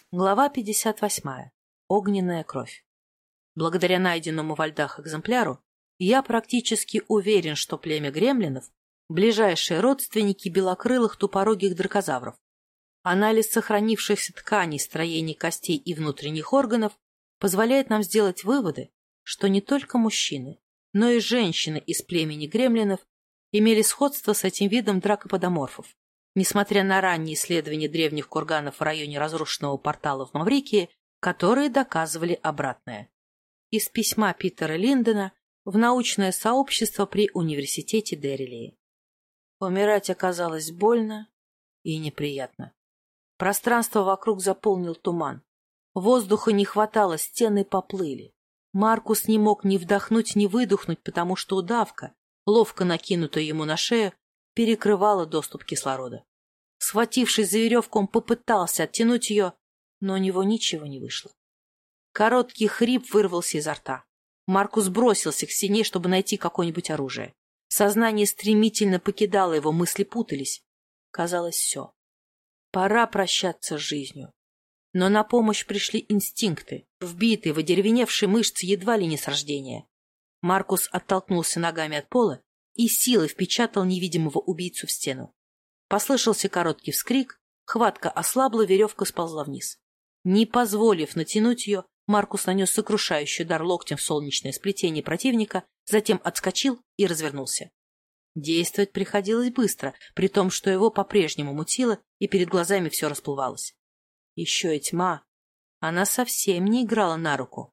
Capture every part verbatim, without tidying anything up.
Глава пятьдесят восьмая. Огненная кровь. Благодаря найденному во льдах экземпляру, я практически уверен, что племя гремлинов – ближайшие родственники белокрылых тупорогих дракозавров. Анализ сохранившихся тканей, строений костей и внутренних органов позволяет нам сделать выводы, что не только мужчины, но и женщины из племени гремлинов имели сходство с этим видом дракоподоморфов. Несмотря на ранние исследования древних курганов в районе разрушенного портала в Маврикии, которые доказывали обратное. Из письма Питера Линдена в научное сообщество при университете Деррилии. Умирать оказалось больно и неприятно. Пространство вокруг заполнил туман. Воздуха не хватало, стены поплыли. Маркус не мог ни вдохнуть, ни выдохнуть, потому что удавка, ловко накинутая ему на шею, перекрывала доступ кислорода. Схватившись за веревку, он попытался оттянуть ее, но у него ничего не вышло. Короткий хрип вырвался изо рта. Маркус бросился к стене, чтобы найти какое-нибудь оружие. Сознание стремительно покидало его, мысли путались. Казалось, все. Пора прощаться с жизнью. Но на помощь пришли инстинкты, вбитые в одеревеневшие мышцы едва ли не с рождения. Маркус оттолкнулся ногами от пола и силой впечатал невидимого убийцу в стену. Послышался короткий вскрик, хватка ослабла, веревка сползла вниз. Не позволив натянуть ее, Маркус нанес сокрушающий удар локтем в солнечное сплетение противника, затем отскочил и развернулся. Действовать приходилось быстро, при том, что его по-прежнему мутило, и перед глазами все расплывалось. Еще и тьма. Она совсем не играла на руку.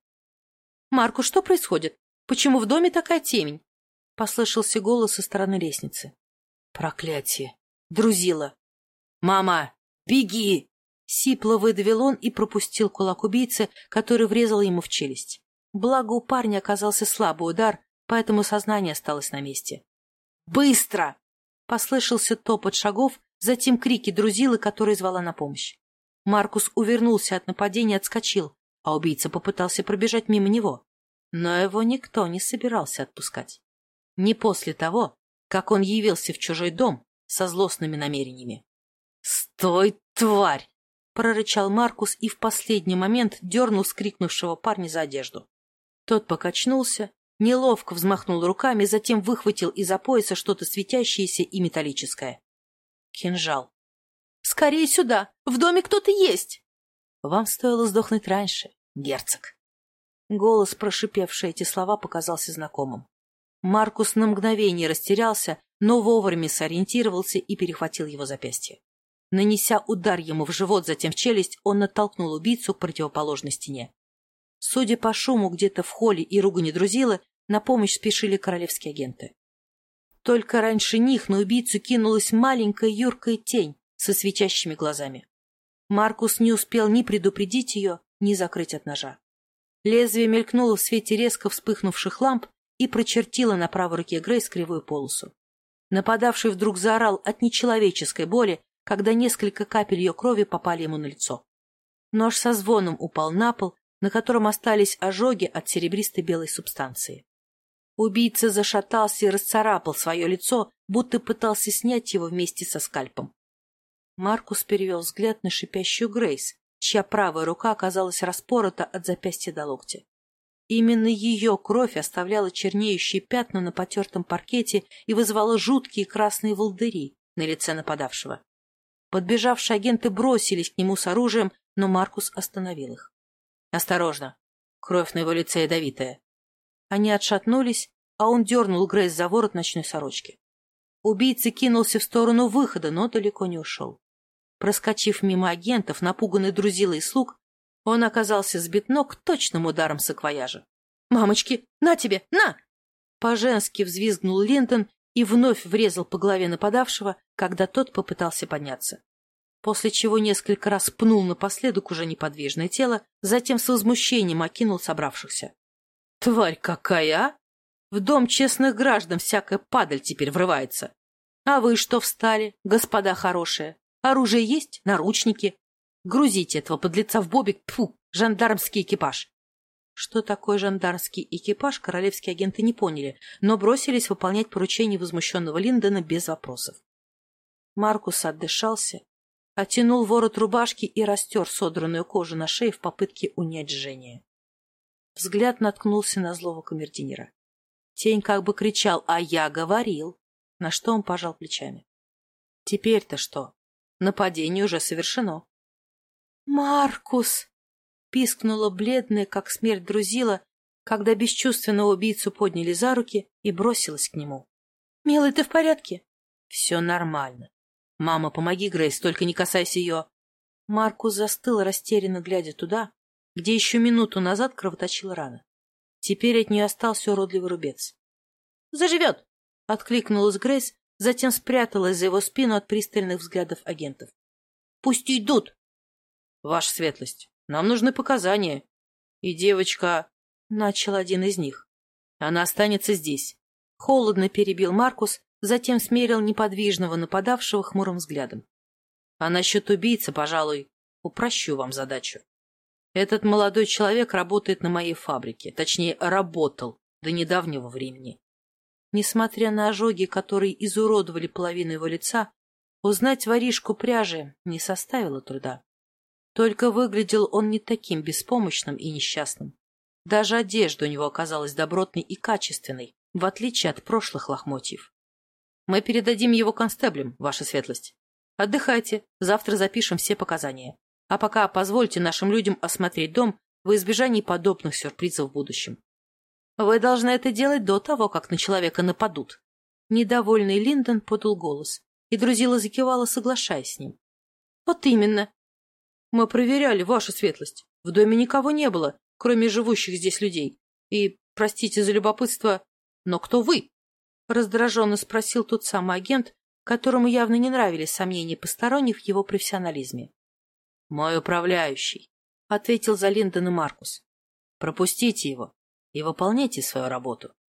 — Маркус, что происходит? Почему в доме такая темень? — послышался голос со стороны лестницы. — Проклятие! Друзила! — Мама, беги! — сипло выдавил он и пропустил кулак убийцы, который врезал ему в челюсть. Благо у парня оказался слабый удар, поэтому сознание осталось на месте. «Быстро!» — послышался топот шагов, затем крики друзилы, которая звала на помощь. Маркус увернулся от нападения и отскочил, а убийца попытался пробежать мимо него. Но его никто не собирался отпускать. Не после того, как он явился в чужой дом со злостными намерениями. «Стой, тварь!» — прорычал Маркус и в последний момент дернул скрикнувшего парня за одежду. Тот покачнулся, неловко взмахнул руками, затем выхватил из-за пояса что-то светящееся и металлическое. Кинжал. «Скорее сюда! В доме кто-то есть!» «Вам стоило сдохнуть раньше, герцог!» Голос, прошипевший эти слова, показался знакомым. Маркус на мгновение растерялся, но вовремя сориентировался и перехватил его запястье. Нанеся удар ему в живот, затем в челюсть, он оттолкнул убийцу к противоположной стене. Судя по шуму где-то в холле и ругани друзилы, на помощь спешили королевские агенты. Только раньше них на убийцу кинулась маленькая юркая тень со светящими глазами. Маркус не успел ни предупредить ее, ни закрыть от ножа. Лезвие мелькнуло в свете резко вспыхнувших ламп и прочертило на правой руке Грейс кривую полосу. Нападавший вдруг заорал от нечеловеческой боли, когда несколько капель ее крови попали ему на лицо. Нож со звоном упал на пол, на котором остались ожоги от серебристой белой субстанции. Убийца зашатался и расцарапал свое лицо, будто пытался снять его вместе со скальпом. Маркус перевел взгляд на шипящую Грейс, чья правая рука оказалась распорота от запястья до локтя. Именно ее кровь оставляла чернеющие пятна на потертом паркете и вызывала жуткие красные волдыри на лице нападавшего. Подбежавшие агенты бросились к нему с оружием, но Маркус остановил их. «Осторожно! Кровь на его лице ядовитая!» Они отшатнулись, а он дернул Грейс за ворот ночной сорочки. Убийца кинулся в сторону выхода, но далеко не ушел. Проскочив мимо агентов, напуганный друзилой слуг, он оказался сбит ног точным ударом саквояжа. «Мамочки, на тебе, на!» По-женски взвизгнул Линдон и вновь врезал по голове нападавшего, когда тот попытался подняться. После чего несколько раз пнул напоследок уже неподвижное тело, затем с возмущением окинул собравшихся. «Тварь какая, а! В дом честных граждан всякая падаль теперь врывается. А вы что встали, господа хорошие? Оружие есть? Наручники? Грузите этого подлеца в бобик, тьфу, жандармский экипаж!» Что такое жандармский экипаж, королевские агенты не поняли, но бросились выполнять поручение возмущенного Линдона без вопросов. Маркус отдышался, оттянул ворот рубашки и растер содранную кожу на шее в попытке унять жжение. Взгляд наткнулся на злого камердинера. Тень как бы кричал: «А я говорил!» На что он пожал плечами. Теперь-то что? Нападение уже совершено. «Маркус!» — пискнула бледная, как смерть Друзила, когда бесчувственного убийцу подняли за руки и бросилась к нему. «Милый, ты в порядке?» «Все нормально. Мама, помоги Грейс, только не касайся ее». Маркус застыл, растерянно глядя туда, где еще минуту назад кровоточила рана. Теперь от нее остался уродливый рубец. «Заживет!» — откликнулась Грейс, затем спряталась за его спину от пристальных взглядов агентов. «Пусть идут!» «Ваша светлость, нам нужны показания. И девочка...» — начал один из них. «Она останется здесь». Холодно перебил Маркус, затем смерил неподвижного нападавшего хмурым взглядом. «А насчет убийцы, пожалуй, упрощу вам задачу. Этот молодой человек работает на моей фабрике, точнее, работал до недавнего времени. Несмотря на ожоги, которые изуродовали половину его лица, узнать воришку пряжи не составило труда. Только выглядел он не таким беспомощным и несчастным. Даже одежда у него оказалась добротной и качественной, в отличие от прошлых лохмотьев. Мы передадим его констеблям, ваша светлость. Отдыхайте, завтра запишем все показания. А пока позвольте нашим людям осмотреть дом во избежание подобных сюрпризов в будущем. Вы должны это делать до того, как на человека нападут. Недовольный Линдон подал голос, и Друзила закивала, соглашаясь с ним. Вот именно. Мы проверяли, ваша светлость. В доме никого не было, кроме живущих здесь людей. И, простите за любопытство, но кто вы? Раздраженно спросил тот самый агент, которому явно не нравились сомнения посторонних в его профессионализме. «Мой управляющий», — ответил за Линдона Маркус. «Пропустите его и выполняйте свою работу».